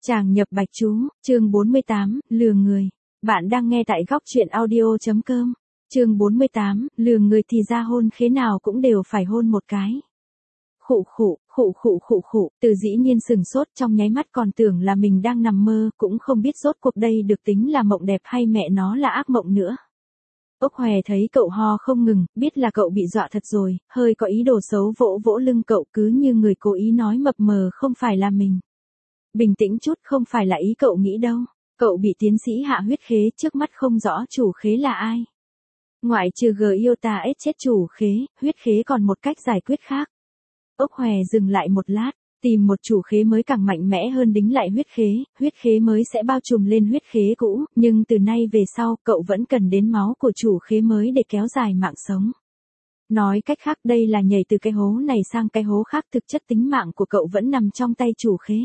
Tràng nhập bạch chú, chương 48, lừa người. Bạn đang nghe tại góc truyện audio.com. Chương 48, lừa người thì ra hôn khế nào cũng đều phải hôn một cái. Khụ, Từ Dĩ Nhiên sừng sốt, trong nháy mắt còn tưởng là mình đang nằm mơ, cũng không biết rốt cuộc đây được tính là mộng đẹp hay mẹ nó là ác mộng nữa. Ốc Hòe thấy cậu ho không ngừng, biết là cậu bị dọa thật rồi, hơi có ý đồ xấu vỗ vỗ lưng cậu, cứ như người cố ý nói mập mờ không phải là mình. Bình tĩnh chút, không phải là ý cậu nghĩ đâu. Cậu bị tiến sĩ hạ huyết khế, trước mắt không rõ chủ khế là ai. Ngoại trừ Giota S chết chủ khế, huyết khế còn một cách giải quyết khác. Ốc Hòe dừng lại một lát, tìm một chủ khế mới càng mạnh mẽ hơn đính lại huyết khế mới sẽ bao trùm lên huyết khế cũ, nhưng từ nay về sau, cậu vẫn cần đến máu của chủ khế mới để kéo dài mạng sống. Nói cách khác, đây là nhảy từ cái hố này sang cái hố khác, thực chất tính mạng của cậu vẫn nằm trong tay chủ khế.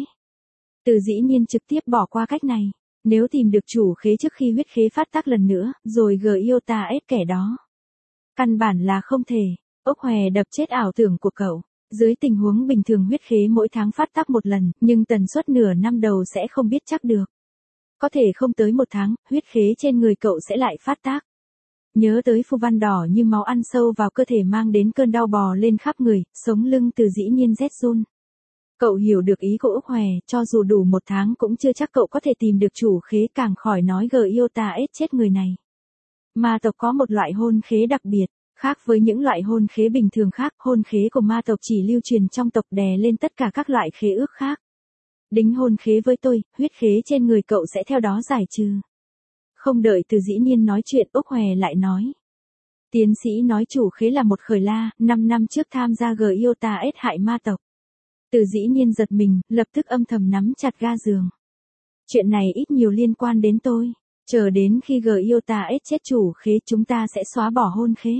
Từ Dĩ Nhiên trực tiếp bỏ qua cách này. Nếu tìm được chủ khế trước khi huyết khế phát tác lần nữa, rồi Giota S kẻ đó. Căn bản là không thể. Ốc Hòe đập chết ảo tưởng của cậu. Dưới tình huống bình thường huyết khế mỗi tháng phát tác một lần, nhưng tần suất nửa năm đầu sẽ không biết chắc được. Có thể không tới một tháng, huyết khế trên người cậu sẽ lại phát tác. Nhớ tới phù văn đỏ như máu ăn sâu vào cơ thể mang đến cơn đau bò lên khắp người, sống lưng Từ Dĩ Nhiên rét run. Cậu hiểu được ý của Ốc Hòe, cho dù đủ một tháng cũng chưa chắc cậu có thể tìm được chủ khế, càng khỏi nói Giota S chết người này. Ma tộc có một loại hôn khế đặc biệt, khác với những loại hôn khế bình thường khác, hôn khế của ma tộc chỉ lưu truyền trong tộc, đè lên tất cả các loại khế ước khác. Đính hôn khế với tôi, huyết khế trên người cậu sẽ theo đó giải trừ. Không đợi Từ Dĩ Nhiên nói chuyện, Ốc Hòe lại nói. Tiến sĩ nói chủ khế là một khởi la, 5 năm trước tham gia Giota S hại ma tộc. Từ Dĩ Nhiên giật mình, lập tức âm thầm nắm chặt ga giường. Chuyện này ít nhiều liên quan đến tôi. Chờ đến khi Giota S chết chủ khế, chúng ta sẽ xóa bỏ hôn khế.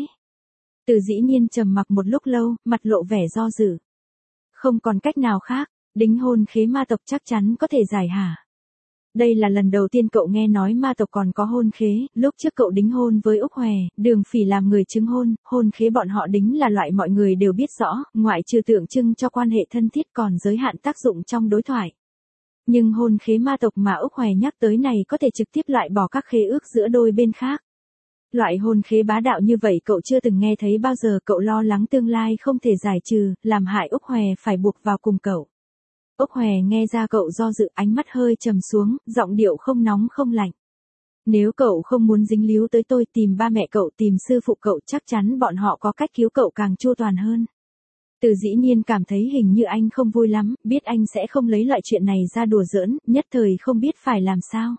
Từ Dĩ Nhiên trầm mặc một lúc lâu, mặt lộ vẻ do dự. Không còn cách nào khác, đính hôn khế ma tộc chắc chắn có thể giải hả? Đây là lần đầu tiên cậu nghe nói ma tộc còn có hôn khế, lúc trước cậu đính hôn với Ốc Hòe, Đường Phỉ làm người chứng hôn khế bọn họ đính là loại mọi người đều biết rõ, ngoại trừ tượng trưng cho quan hệ thân thiết còn giới hạn tác dụng trong đối thoại. Nhưng hôn khế ma tộc mà Ốc Hòe nhắc tới này có thể trực tiếp loại bỏ các khế ước giữa đôi bên khác. Loại hôn khế bá đạo như vậy cậu chưa từng nghe thấy bao giờ, cậu lo lắng tương lai không thể giải trừ, làm hại Ốc Hòe phải buộc vào cùng cậu. Ốc Hòe nghe ra cậu do dự, ánh mắt hơi trầm xuống, giọng điệu không nóng không lạnh. Nếu cậu không muốn dính líu tới tôi, tìm ba mẹ cậu, tìm sư phụ cậu, chắc chắn bọn họ có cách cứu cậu càng chu toàn hơn. Từ Dĩ Nhiên cảm thấy hình như anh không vui lắm, biết anh sẽ không lấy loại chuyện này ra đùa giỡn, nhất thời không biết phải làm sao.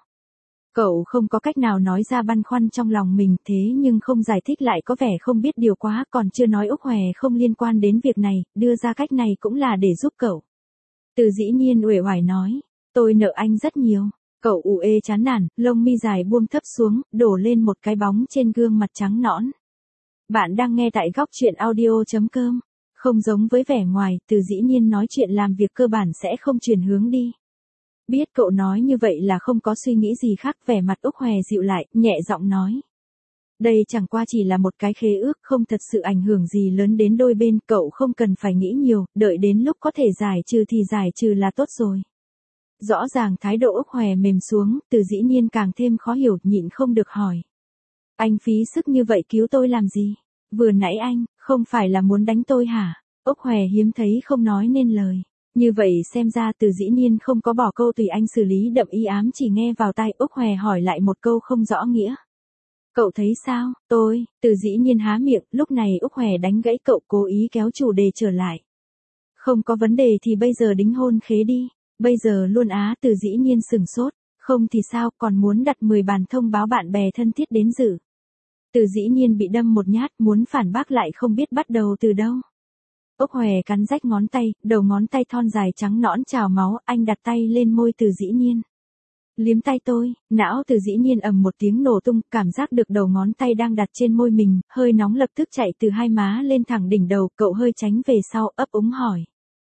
Cậu không có cách nào nói ra băn khoăn trong lòng mình, thế nhưng không giải thích lại có vẻ không biết điều quá, còn chưa nói Ốc Hòe không liên quan đến việc này, đưa ra cách này cũng là để giúp cậu. Từ Dĩ Nhiên uể oải nói, tôi nợ anh rất nhiều. Cậu ù ê chán nản, lông mi dài buông thấp xuống, đổ lên một cái bóng trên gương mặt trắng nõn. Bạn đang nghe tại góc truyện audio.com. Không giống với vẻ ngoài, Từ Dĩ Nhiên nói chuyện làm việc cơ bản sẽ không chuyển hướng đi. Biết cậu nói như vậy là không có suy nghĩ gì khác, vẻ mặt Ốc Hòe dịu lại, nhẹ giọng nói. Đây chẳng qua chỉ là một cái khế ước, không thật sự ảnh hưởng gì lớn đến đôi bên, cậu không cần phải nghĩ nhiều, đợi đến lúc có thể giải trừ thì giải trừ là tốt rồi. Rõ ràng thái độ Ốc Hòe mềm xuống, Từ Dĩ Nhiên càng thêm khó hiểu, nhịn không được hỏi. Anh phí sức như vậy cứu tôi làm gì? Vừa nãy anh, không phải là muốn đánh tôi hả? Ốc Hòe hiếm thấy không nói nên lời. Như vậy xem ra Từ Dĩ Nhiên không có bỏ câu tùy anh xử lý đậm ý ám, chỉ nghe vào tai. Ốc Hòe hỏi lại một câu không rõ nghĩa. Cậu thấy sao? Từ Dĩ Nhiên há miệng, lúc này Ốc Hòe đánh gãy cậu, cố ý kéo chủ đề trở lại. Không có vấn đề thì bây giờ đính hôn khế đi. Bây giờ luôn á? Từ Dĩ Nhiên sừng sốt. Không thì sao, còn muốn đặt 10 bàn thông báo bạn bè thân thiết đến dự. Từ Dĩ Nhiên bị đâm một nhát, muốn phản bác lại không biết bắt đầu từ đâu. Ốc Hòe cắn rách ngón tay, đầu ngón tay thon dài trắng nõn trào máu, anh đặt tay lên môi Từ Dĩ Nhiên. Liếm tay tôi, não Từ Dĩ Nhiên ầm một tiếng nổ tung, cảm giác được đầu ngón tay đang đặt trên môi mình, hơi nóng lập tức chạy từ hai má lên thẳng đỉnh đầu, cậu hơi tránh về sau, ấp úng hỏi.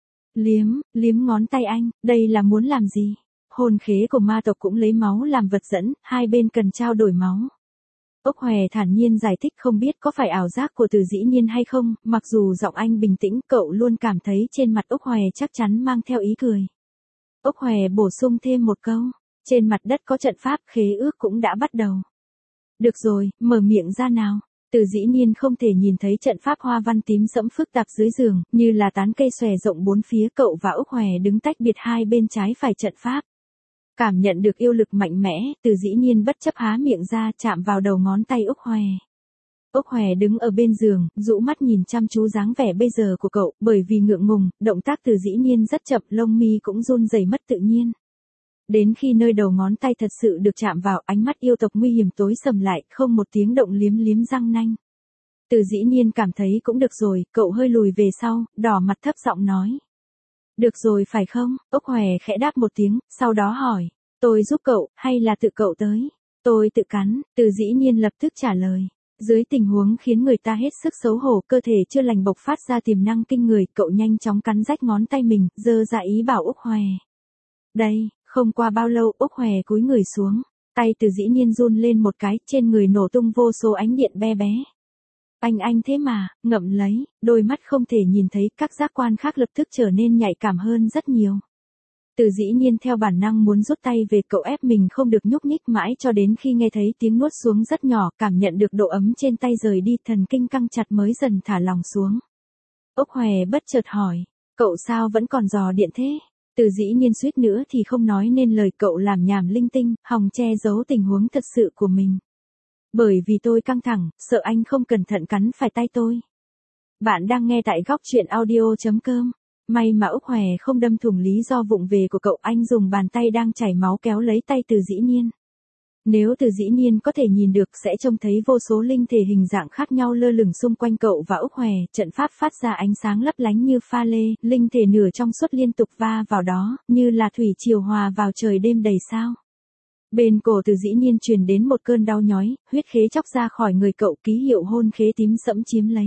Liếm ngón tay anh, đây là muốn làm gì? Hôn khế của ma tộc cũng lấy máu làm vật dẫn, hai bên cần trao đổi máu. Ốc Hòe thản nhiên giải thích, không biết có phải ảo giác của Từ Dĩ Nhiên hay không, mặc dù giọng anh bình tĩnh, cậu luôn cảm thấy trên mặt Ốc Hòe chắc chắn mang theo ý cười. Ốc Hòe bổ sung thêm một câu. Trên mặt đất có trận pháp, khế ước cũng đã bắt đầu. Được rồi, mở miệng ra nào. Từ Dĩ Nhiên không thể nhìn thấy trận pháp hoa văn tím sẫm phức tạp dưới giường, như là tán cây xòe rộng bốn phía. Cậu và Ốc Hòe đứng tách biệt hai bên trái phải trận pháp. Cảm nhận được yêu lực mạnh mẽ, Từ Dĩ Nhiên bất chấp há miệng ra chạm vào đầu ngón tay Ốc Hòe. Ốc Hòe đứng ở bên giường, rũ mắt nhìn chăm chú dáng vẻ bây giờ của cậu, bởi vì ngượng ngùng, động tác Từ Dĩ Nhiên rất chậm, lông mi cũng run rẩy mất tự nhiên. Đến khi nơi đầu ngón tay thật sự được chạm vào, ánh mắt yêu tộc nguy hiểm tối sầm lại, không một tiếng động liếm liếm răng nanh. Từ Dĩ Nhiên cảm thấy cũng được rồi, cậu hơi lùi về sau, đỏ mặt thấp giọng nói. Được rồi phải không? Ốc Hòe khẽ đáp một tiếng, sau đó hỏi. Tôi giúp cậu, hay là tự cậu tới? Tôi tự cắn, Từ Dĩ Nhiên lập tức trả lời. Dưới tình huống khiến người ta hết sức xấu hổ, cơ thể chưa lành bộc phát ra tiềm năng kinh người, cậu nhanh chóng cắn rách ngón tay mình, giơ ra ý bảo Ốc Hòe. Đây, không qua bao lâu, Ốc Hòe cúi người xuống, tay Từ Dĩ Nhiên run lên một cái, trên người nổ tung vô số ánh điện be bé. Anh thế mà, ngậm lấy, đôi mắt không thể nhìn thấy, các giác quan khác lập tức trở nên nhạy cảm hơn rất nhiều. Từ Dĩ Nhiên theo bản năng muốn rút tay về, cậu ép mình không được nhúc nhích mãi cho đến khi nghe thấy tiếng nuốt xuống rất nhỏ, cảm nhận được độ ấm trên tay rời đi, thần kinh căng chặt mới dần thả lòng xuống. Ốc Hòe bất chợt hỏi, cậu sao vẫn còn dò điện thế? Từ Dĩ Nhiên suýt nữa thì không nói nên lời, cậu làm nhảm linh tinh, hòng che giấu tình huống thật sự của mình. Bởi vì tôi căng thẳng, sợ anh không cẩn thận cắn phải tay tôi. Bạn đang nghe tại góc truyện audio.com. May mà Ốc Hòe không đâm thủng lý do vụng về của cậu, anh dùng bàn tay đang chảy máu kéo lấy tay Từ Dĩ Nhiên. Nếu Từ Dĩ Nhiên có thể nhìn được sẽ trông thấy vô số linh thể hình dạng khác nhau lơ lửng xung quanh cậu và Ốc Hòe, trận pháp phát ra ánh sáng lấp lánh như pha lê, linh thể nửa trong suốt liên tục va vào đó, như là thủy triều hòa vào trời đêm đầy sao. Bên cổ Từ Dĩ Nhiên truyền đến một cơn đau nhói, huyết khế chóc ra khỏi người cậu, ký hiệu hôn khế tím sẫm chiếm lấy.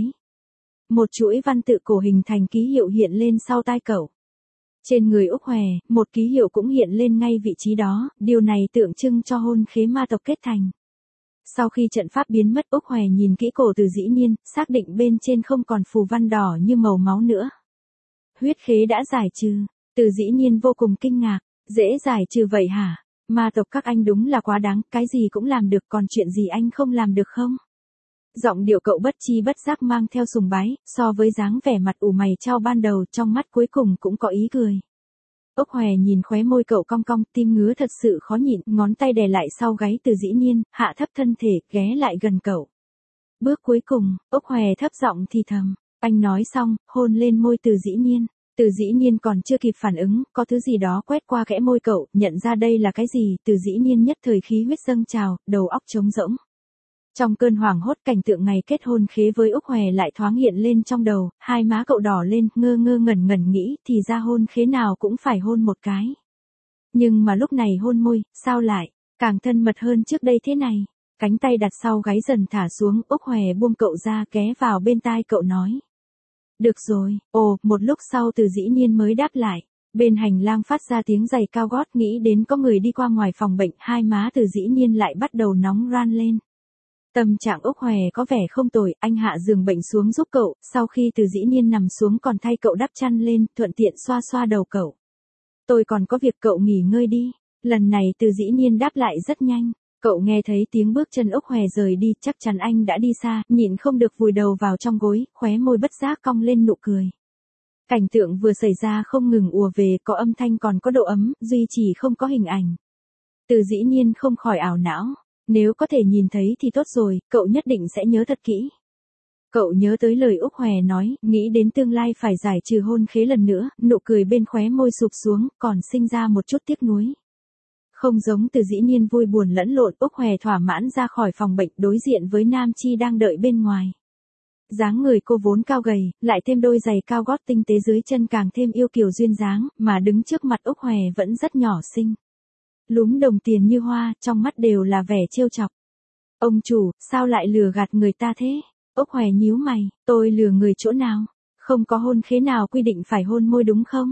Một chuỗi văn tự cổ hình thành ký hiệu hiện lên sau tai cậu. Trên người Ốc Hòe, một ký hiệu cũng hiện lên ngay vị trí đó, điều này tượng trưng cho hôn khế ma tộc kết thành. Sau khi trận pháp biến mất, Ốc Hòe nhìn kỹ cổ Từ Dĩ Nhiên, xác định bên trên không còn phù văn đỏ như màu máu nữa. Huyết khế đã giải trừ, Từ Dĩ Nhiên vô cùng kinh ngạc, dễ giải trừ vậy hả? Ma tộc các anh đúng là quá đáng, cái gì cũng làm được, còn chuyện gì anh không làm được không? Giọng điệu cậu bất chi bất giác mang theo sùng bái, so với dáng vẻ mặt ủ mày chau ban đầu, trong mắt cuối cùng cũng có ý cười. Ốc Hòe nhìn khóe môi cậu cong cong, tim ngứa thật sự khó nhịn, ngón tay đè lại sau gáy Từ Dĩ Nhiên, hạ thấp thân thể, ghé lại gần cậu. Bước cuối cùng, Ốc Hòe thấp giọng thì thầm, anh nói xong, hôn lên môi Từ Dĩ Nhiên. Từ Dĩ Nhiên còn chưa kịp phản ứng, có thứ gì đó quét qua kẽ môi cậu, nhận ra đây là cái gì, Từ Dĩ Nhiên nhất thời khí huyết dâng trào, đầu óc trống rỗng. Trong cơn hoảng hốt, cảnh tượng ngày kết hôn khế với Ốc Hòe lại thoáng hiện lên trong đầu, hai má cậu đỏ lên, ngơ ngơ ngẩn ngẩn nghĩ, thì ra hôn khế nào cũng phải hôn một cái. Nhưng mà lúc này hôn môi, sao lại, càng thân mật hơn trước đây thế này. Cánh tay đặt sau gáy dần thả xuống, Ốc Hòe buông cậu ra, ghé vào bên tai cậu nói. Được rồi, một lúc sau Từ Dĩ Nhiên mới đáp lại. Bên hành lang phát ra tiếng giày cao gót, nghĩ đến có người đi qua ngoài phòng bệnh, hai má Từ Dĩ Nhiên lại bắt đầu nóng ran lên. Tâm trạng Ốc Hòe có vẻ không tồi, anh hạ giường bệnh xuống giúp cậu, sau khi Từ Dĩ Nhiên nằm xuống còn thay cậu đắp chăn lên, thuận tiện xoa xoa đầu cậu. Tôi còn có việc, cậu nghỉ ngơi đi. Lần này Từ Dĩ Nhiên đáp lại rất nhanh. Cậu nghe thấy tiếng bước chân Ốc Hòe rời đi, chắc chắn anh đã đi xa, nhịn không được vùi đầu vào trong gối, khóe môi bất giác cong lên nụ cười. Cảnh tượng vừa xảy ra không ngừng ùa về, có âm thanh còn có độ ấm, duy chỉ không có hình ảnh. Từ Dĩ Nhiên không khỏi ảo não. Nếu có thể nhìn thấy thì tốt rồi, cậu nhất định sẽ nhớ thật kỹ. Cậu nhớ tới lời Ốc Hòe nói, nghĩ đến tương lai phải giải trừ hôn khế lần nữa, nụ cười bên khóe môi sụp xuống, còn sinh ra một chút tiếc nuối. Không giống Từ Dĩ Nhiên vui buồn lẫn lộn, Ốc Hòe thỏa mãn ra khỏi phòng bệnh, đối diện với Nam Chi đang đợi bên ngoài. Dáng người cô vốn cao gầy, lại thêm đôi giày cao gót tinh tế dưới chân càng thêm yêu kiều duyên dáng, mà đứng trước mặt Ốc Hòe vẫn rất nhỏ xinh. Lúm đồng tiền như hoa, trong mắt đều là vẻ trêu chọc. Ông chủ, sao lại lừa gạt người ta thế? Ốc Hòe nhíu mày, tôi lừa người chỗ nào? Không có hôn khế nào quy định phải hôn môi đúng không?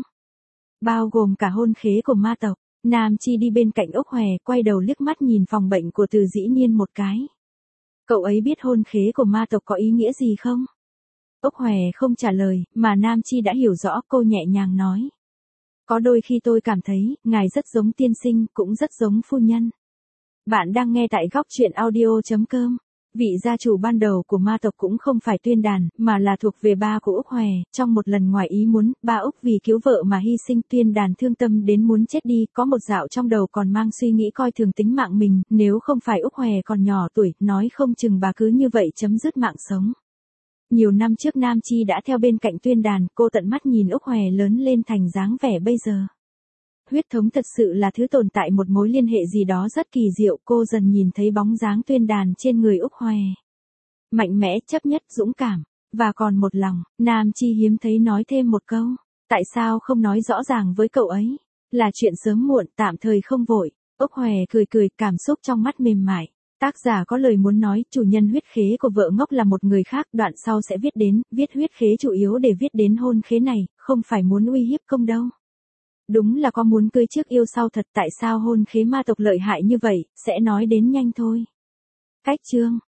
Bao gồm cả hôn khế của ma tộc. Nam Chi đi bên cạnh Ốc Hòe, quay đầu liếc mắt nhìn phòng bệnh của Từ Dĩ Nhiên một cái. Cậu ấy biết hôn khế của ma tộc có ý nghĩa gì không? Ốc Hòe không trả lời, mà Nam Chi đã hiểu rõ, cô nhẹ nhàng nói. Có đôi khi tôi cảm thấy, ngài rất giống tiên sinh, cũng rất giống phu nhân. Bạn đang nghe tại góc truyện audio.com. Vị gia chủ ban đầu của ma tộc cũng không phải Tuyên Đàn, mà là thuộc về ba của Úc Hòe. Trong một lần ngoài ý muốn, ba Úc vì cứu vợ mà hy sinh. Tuyên Đàn thương tâm đến muốn chết đi, có một dạo trong đầu còn mang suy nghĩ coi thường tính mạng mình, nếu không phải Úc Hòe còn nhỏ tuổi, nói không chừng bà cứ như vậy chấm dứt mạng sống. Nhiều năm trước Nam Chi đã theo bên cạnh Tuyên Đàn, cô tận mắt nhìn Úc Hòe lớn lên thành dáng vẻ bây giờ. Huyết thống thật sự là thứ tồn tại một mối liên hệ gì đó rất kỳ diệu, cô dần nhìn thấy bóng dáng Tuyên Đàn trên người Úc Hòe. Mạnh mẽ, chấp nhất, dũng cảm, và còn một lòng. Nam Chi hiếm thấy nói thêm một câu, tại sao không nói rõ ràng với cậu ấy, là chuyện sớm muộn, tạm thời không vội. Úc Hòe cười cười, cảm xúc trong mắt mềm mại. Tác giả có lời muốn nói, chủ nhân huyết khế của vợ ngốc là một người khác, đoạn sau sẽ viết đến, viết huyết khế chủ yếu để viết đến hôn khế này, không phải muốn uy hiếp công đâu. Đúng là có muốn cưới trước yêu sau thật, tại sao hôn khế ma tộc lợi hại như vậy, sẽ nói đến nhanh thôi. Cách chương